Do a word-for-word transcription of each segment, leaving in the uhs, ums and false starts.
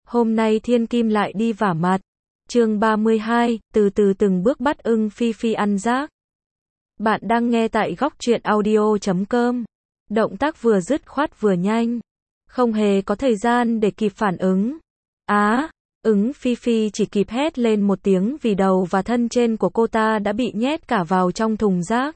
Hôm nay Thiên Kim lại đi vả mặt. Chương ba mươi hai, từ từ từng bước bắt ưng Phi Phi ăn rác. Bạn đang nghe tại góc truyện audio chấm com. Động tác vừa dứt khoát vừa nhanh. Không hề có thời gian để kịp phản ứng. Á, ứng Phi Phi chỉ kịp hét lên một tiếng vì đầu và thân trên của cô ta đã bị nhét cả vào trong thùng rác.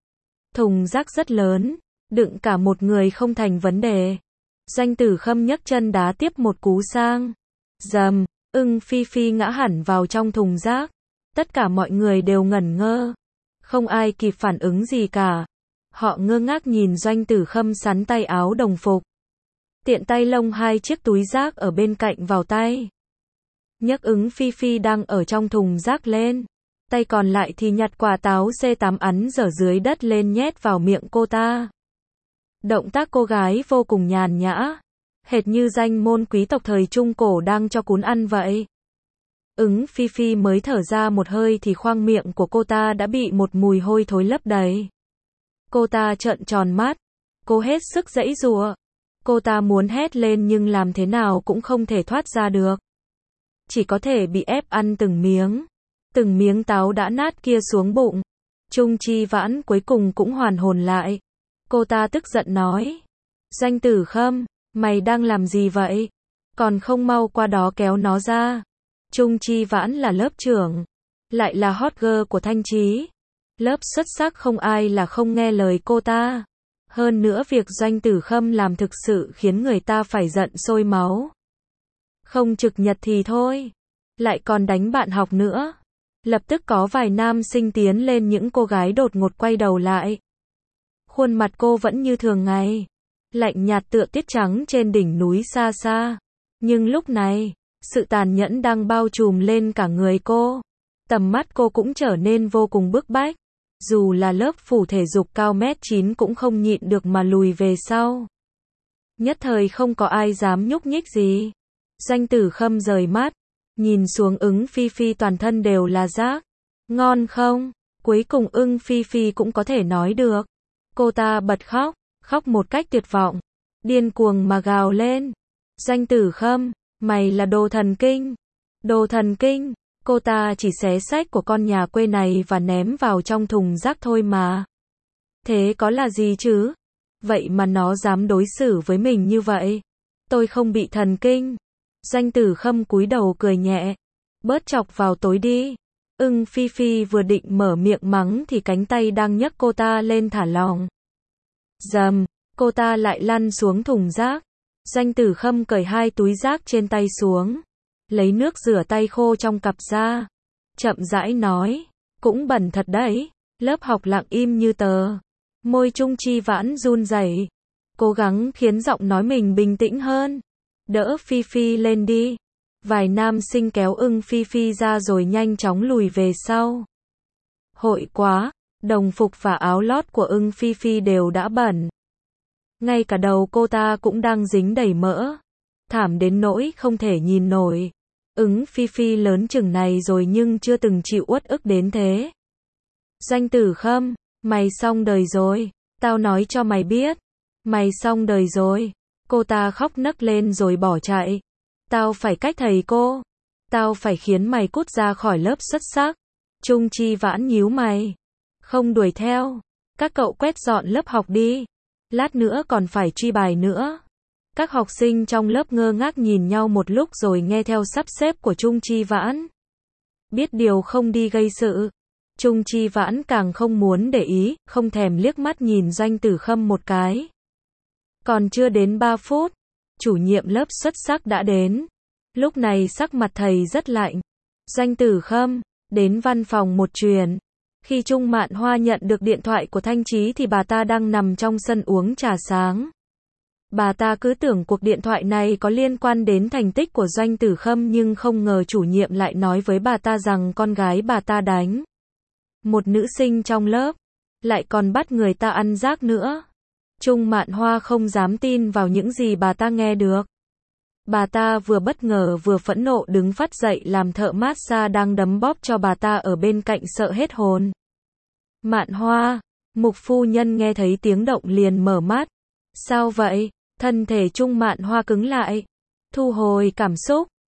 Thùng rác rất lớn, đựng cả một người không thành vấn đề. Doanh Tử Khâm nhấc chân đá tiếp một cú sang. Dầm, ưng Phi Phi ngã hẳn vào trong thùng rác. Tất cả mọi người đều ngẩn ngơ. Không ai kịp phản ứng gì cả. Họ ngơ ngác nhìn Doanh Tử Khâm sắn tay áo đồng phục. Tiện tay lông hai chiếc túi rác ở bên cạnh vào tay. Nhấc ứng Phi Phi đang ở trong thùng rác lên. Tay còn lại thì nhặt quả táo C tám ắn dở dưới đất lên nhét vào miệng cô ta. Động tác cô gái vô cùng nhàn nhã. Hệt như danh môn quý tộc thời Trung Cổ đang cho cún ăn vậy. Ứng Phi Phi mới thở ra một hơi thì khoang miệng của cô ta đã bị một mùi hôi thối lấp đầy. Cô ta trợn tròn mắt. Cô hết sức giãy giụa. Cô ta muốn hét lên nhưng làm thế nào cũng không thể thoát ra được. Chỉ có thể bị ép ăn từng miếng. Từng miếng táo đã nát kia xuống bụng. Trung Chi Vãn cuối cùng cũng hoàn hồn lại. Cô ta tức giận nói. Doanh Tử Khâm, mày đang làm gì vậy? Còn không mau qua đó kéo nó ra. Trung Chi Vãn là lớp trưởng. Lại là hot girl của Thanh Chí. Lớp xuất sắc không ai là không nghe lời cô ta. Hơn nữa việc Doanh Tử Khâm làm thực sự khiến người ta phải giận sôi máu. Không trực nhật thì thôi. Lại còn đánh bạn học nữa. Lập tức có vài nam sinh tiến lên, những cô gái đột ngột quay đầu lại. Khuôn mặt cô vẫn như thường ngày. Lạnh nhạt tựa tiết trắng trên đỉnh núi xa xa. Nhưng lúc này, sự tàn nhẫn đang bao trùm lên cả người cô. Tầm mắt cô cũng trở nên vô cùng bức bách. Dù là lớp phủ thể dục cao mét chín cũng không nhịn được mà lùi về sau. Nhất thời không có ai dám nhúc nhích gì. Doanh Tử Khâm rời mắt. Nhìn xuống ứng Phi Phi toàn thân đều là rác. Ngon không? Cuối cùng ưng Phi Phi cũng có thể nói được. Cô ta bật khóc. Khóc một cách tuyệt vọng. Điên cuồng mà gào lên. Doanh Tử Khâm, mày là đồ thần kinh. Đồ thần kinh. Cô ta chỉ xé sách của con nhà quê này và ném vào trong thùng rác thôi mà. Thế có là gì chứ? Vậy mà nó dám đối xử với mình như vậy. Tôi không bị thần kinh. Doanh Tử Khâm cúi đầu cười nhẹ. Bớt chọc vào tối đi. Ưng Phi Phi vừa định mở miệng mắng thì cánh tay đang nhấc cô ta lên thả lỏng. Dầm, cô ta lại lăn xuống thùng rác. Doanh Tử Khâm cởi hai túi rác trên tay xuống. Lấy nước rửa tay khô trong cặp ra. Chậm rãi nói. Cũng bẩn thật đấy. Lớp học lặng im như tờ. Môi Trung Chi Vãn run rẩy. Cố gắng khiến giọng nói mình bình tĩnh hơn. Đỡ Phi Phi lên đi. Vài nam sinh kéo ưng Phi Phi ra rồi nhanh chóng lùi về sau. Hội quá. Đồng phục và áo lót của ưng Phi Phi đều đã bẩn. Ngay cả đầu cô ta cũng đang dính đầy mỡ. Thảm đến nỗi không thể nhìn nổi. Ứng Phi Phi lớn chừng này rồi nhưng chưa từng chịu uất ức đến thế. Doanh Tử Khâm, mày xong đời rồi. Tao nói cho mày biết. Mày xong đời rồi. Cô ta khóc nấc lên rồi bỏ chạy. Tao phải cách thầy cô. Tao phải khiến mày cút ra khỏi lớp xuất sắc. Trung Chi Vãn nhíu mày. Không đuổi theo. Các cậu quét dọn lớp học đi. Lát nữa còn phải truy bài nữa. Các học sinh trong lớp ngơ ngác nhìn nhau một lúc rồi nghe theo sắp xếp của Trung Chi Vãn. Biết điều không đi gây sự. Trung Chi Vãn càng không muốn để ý, không thèm liếc mắt nhìn Doanh Tử Khâm một cái. Còn chưa đến ba phút, chủ nhiệm lớp xuất sắc đã đến. Lúc này sắc mặt thầy rất lạnh. Doanh Tử Khâm, đến văn phòng một chuyện. Khi Trung Mạn Hoa nhận được điện thoại của Thanh Chí thì bà ta đang nằm trong sân uống trà sáng. Bà ta cứ tưởng cuộc điện thoại này có liên quan đến thành tích của Doanh Tử Khâm nhưng không ngờ chủ nhiệm lại nói với bà ta rằng con gái bà ta đánh một nữ sinh trong lớp, lại còn bắt người ta ăn rác nữa. Trung Mạn Hoa không dám tin vào những gì bà ta nghe được. Bà ta vừa bất ngờ vừa phẫn nộ đứng phát dậy làm thợ massage đang đấm bóp cho bà ta ở bên cạnh sợ hết hồn. Mạn Hoa, Mục phu nhân nghe thấy tiếng động liền mở mắt. Sao vậy? Thân thể Trung Mạn Hoa cứng lại. Thu hồi cảm xúc,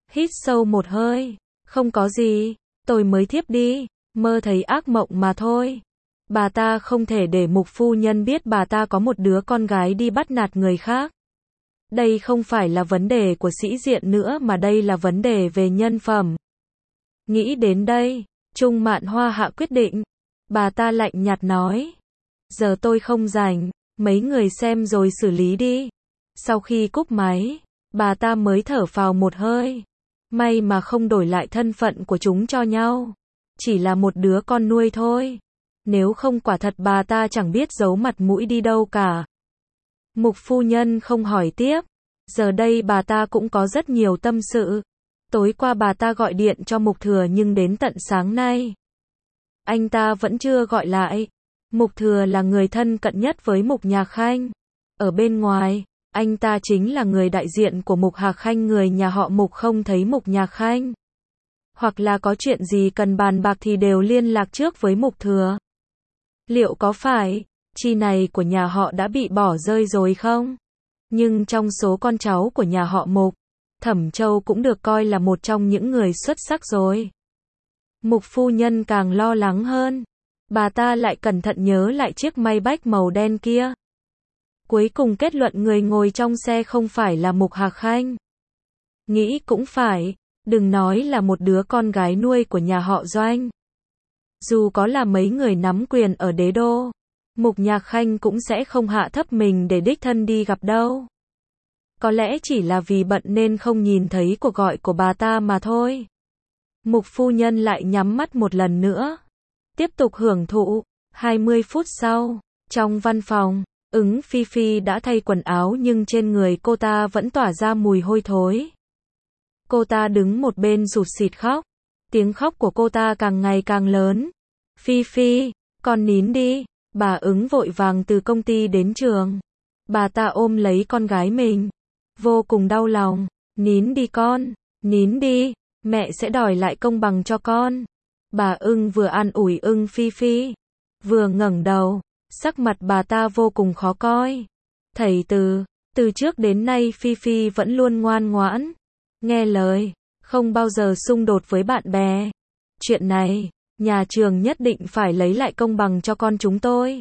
Hít sâu một hơi. Không có gì, tôi mới thiếp đi, mơ thấy ác mộng mà thôi. Bà ta không thể để Mục phu nhân biết bà ta có một đứa con gái đi bắt nạt người khác. Đây không phải là vấn đề của sĩ diện nữa mà đây là vấn đề về nhân phẩm. Nghĩ đến đây, Trung Mạn Hoa hạ quyết định. Bà ta lạnh nhạt nói. Giờ tôi không rảnh, mấy người xem rồi xử lý đi. Sau khi cúp máy, bà ta mới thở phào một hơi. May mà không đổi lại thân phận của chúng cho nhau. Chỉ là một đứa con nuôi thôi. Nếu không quả thật bà ta chẳng biết giấu mặt mũi đi đâu cả. Mục phu nhân không hỏi tiếp. Giờ đây bà ta cũng có rất nhiều tâm sự. Tối qua bà ta gọi điện cho Mục Thừa nhưng đến tận sáng nay anh ta vẫn chưa gọi lại. Mục Thừa là người thân cận nhất với Mục Nhạc Khanh. Ở bên ngoài, anh ta chính là người đại diện của Mục Hạc Khanh, người nhà họ Mục không thấy Mục Nhạc Khanh. Hoặc là có chuyện gì cần bàn bạc thì đều liên lạc trước với Mục Thừa. Liệu có phải, chi này của nhà họ đã bị bỏ rơi rồi không? Nhưng trong số con cháu của nhà họ Mục, Thẩm Châu cũng được coi là một trong những người xuất sắc rồi. Mục phu nhân càng lo lắng hơn. Bà ta lại cẩn thận nhớ lại chiếc Maybach màu đen kia. Cuối cùng kết luận người ngồi trong xe không phải là Mục Hạc Khanh. Nghĩ cũng phải, đừng nói là một đứa con gái nuôi của nhà họ Doanh. Dù có là mấy người nắm quyền ở đế đô, Mục Nhạc Khanh cũng sẽ không hạ thấp mình để đích thân đi gặp đâu. Có lẽ chỉ là vì bận nên không nhìn thấy cuộc gọi của bà ta mà thôi. Mục phu nhân lại nhắm mắt một lần nữa. Tiếp tục hưởng thụ. hai mươi phút sau, trong văn phòng, Ứng Phi Phi đã thay quần áo nhưng trên người cô ta vẫn tỏa ra mùi hôi thối. Cô ta đứng một bên sụt sịt khóc. Tiếng khóc của cô ta càng ngày càng lớn. Phi Phi, con nín đi. Bà Ứng vội vàng từ công ty đến trường. Bà ta ôm lấy con gái mình. Vô cùng đau lòng. Nín đi con, nín đi. Mẹ sẽ đòi lại công bằng cho con. Bà Ưng vừa an ủi Ưng Phi Phi, vừa ngẩng đầu. Sắc mặt bà ta vô cùng khó coi. Thầy Từ, từ trước đến nay Phi Phi vẫn luôn ngoan ngoãn, nghe lời, không bao giờ xung đột với bạn bè. Chuyện này, nhà trường nhất định phải lấy lại công bằng cho con chúng tôi.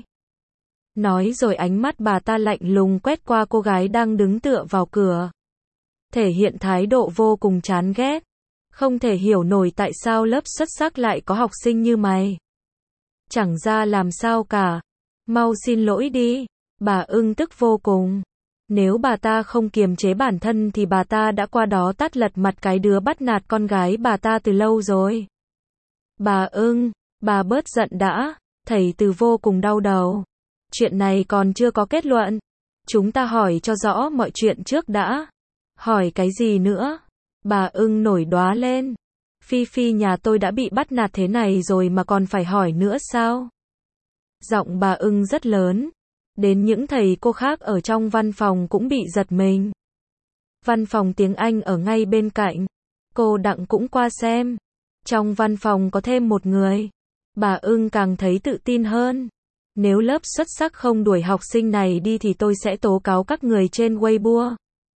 Nói rồi ánh mắt bà ta lạnh lùng quét qua cô gái đang đứng tựa vào cửa. Thể hiện thái độ vô cùng chán ghét. Không thể hiểu nổi tại sao lớp xuất sắc lại có học sinh như mày. Chẳng ra làm sao cả. Mau xin lỗi đi. Bà Ưng tức vô cùng. Nếu bà ta không kiềm chế bản thân thì bà ta đã qua đó tát lật mặt cái đứa bắt nạt con gái bà ta từ lâu rồi. Bà Ưng, bà bớt giận đã. Thầy Từ vô cùng đau đầu. Chuyện này còn chưa có kết luận. Chúng ta hỏi cho rõ mọi chuyện trước đã. Hỏi cái gì nữa? Bà Ưng nổi đoá lên. Phi Phi nhà tôi đã bị bắt nạt thế này rồi mà còn phải hỏi nữa sao? Giọng bà Ưng rất lớn. Đến những thầy cô khác ở trong văn phòng cũng bị giật mình. Văn phòng tiếng Anh ở ngay bên cạnh. Cô Đặng cũng qua xem. Trong văn phòng có thêm một người. Bà Ưng càng thấy tự tin hơn. Nếu lớp xuất sắc không đuổi học sinh này đi thì tôi sẽ tố cáo các người trên Weibo.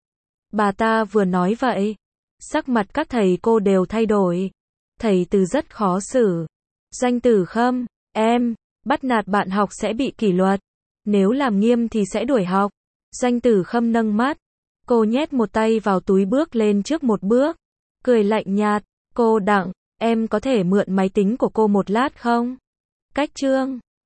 Bà ta vừa nói vậy, sắc mặt các thầy cô đều thay đổi. Thầy Từ rất khó xử. Doanh Tử Khâm, em, bắt nạt bạn học sẽ bị kỷ luật. Nếu làm nghiêm thì sẽ đuổi học. Doanh Tử Khâm nâng mắt. Cô nhét một tay vào túi bước lên trước một bước. Cười lạnh nhạt. Cô Đặng, em có thể mượn máy tính của cô một lát không? Cách chương